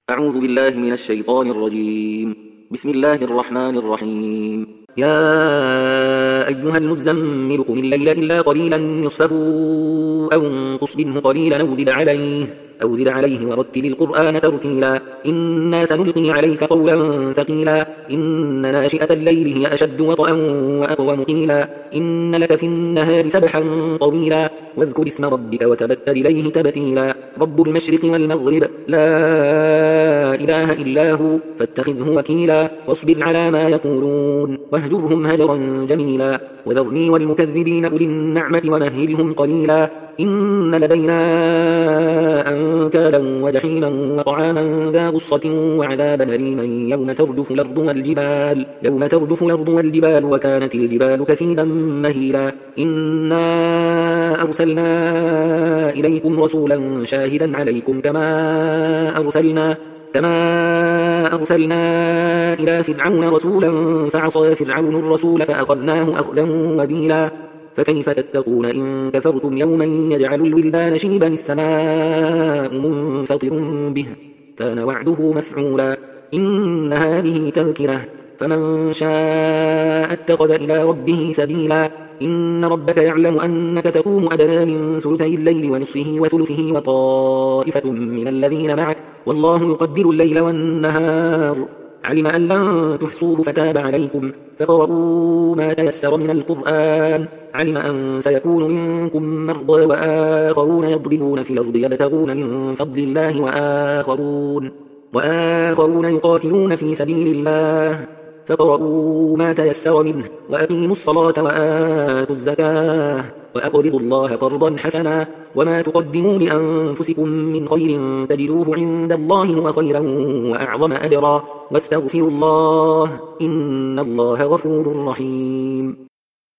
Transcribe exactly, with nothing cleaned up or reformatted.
أعوذ بالله من الشيطان الرجيم. بسم الله الرحمن الرحيم. يا أيها المزمل قم الليل إلا قليلا نصفه أو انقص منه قليلا أو زد عليه أو زد عليه ورتل القرآن ترتيلا إنا سنلقي عليك قولا ثقيلا إن ناشئة الليل هي أشد وطئا وأقوم قيلا إن لك في النهار سبحا طويلا واذكر اسم ربك وتبتل إليه تبتيلا رب المشرق والمغرب لا إله إلا هو فاتخذه وكيلا واصبر على ما يقولون واهجرهم هجرا جميلا وذرني والمكذبين أولي النعمة ومهلهم قليلا إن لدينا أنكالا وجحيما وطعاما ذا غصة وعذابا أليما يوم ترجف الأرض والجبال يوم ترجف الأرض والجبال وكانت الجبال كثيبا مهيلا إنا أرسلنا إليكم رسولا شاهدا عليكم كما أرسلنا كما أرسلنا إلى فرعون رسولا فعصى فرعون الرسول فأخذناه أخذا وبيلا فكيف تتقون إن كفرتم يوما يجعل الولدان شيبا السماء منفطر به كان وعده مفعولا إن هذه تذكرة فمن شاء اتخذ إلى ربه سبيلا إن ربك يعلم أنك تقوم أدنى من ثلثي الليل ونصفه وثلثه وطائفة من الذين معك والله يقدر الليل والنهار علم أن لن تحصوه فتاب عليكم فقرؤوا ما تيسر من القرآن علم أن سيكون منكم مرضى وآخرون يضربون في الأرض يبتغون من فضل الله وآخرون, وآخرون يقاتلون في سبيل الله فقرؤوا ما تيسر منه وأقيموا الصلاة وآتوا الزكاة وأقرضوا الله قرضا حسنا وما تقدموا لأنفسكم من خير تجدوه عند الله هو خيرا وأعظم أجرا واستغفروا الله إن الله غفور رحيم.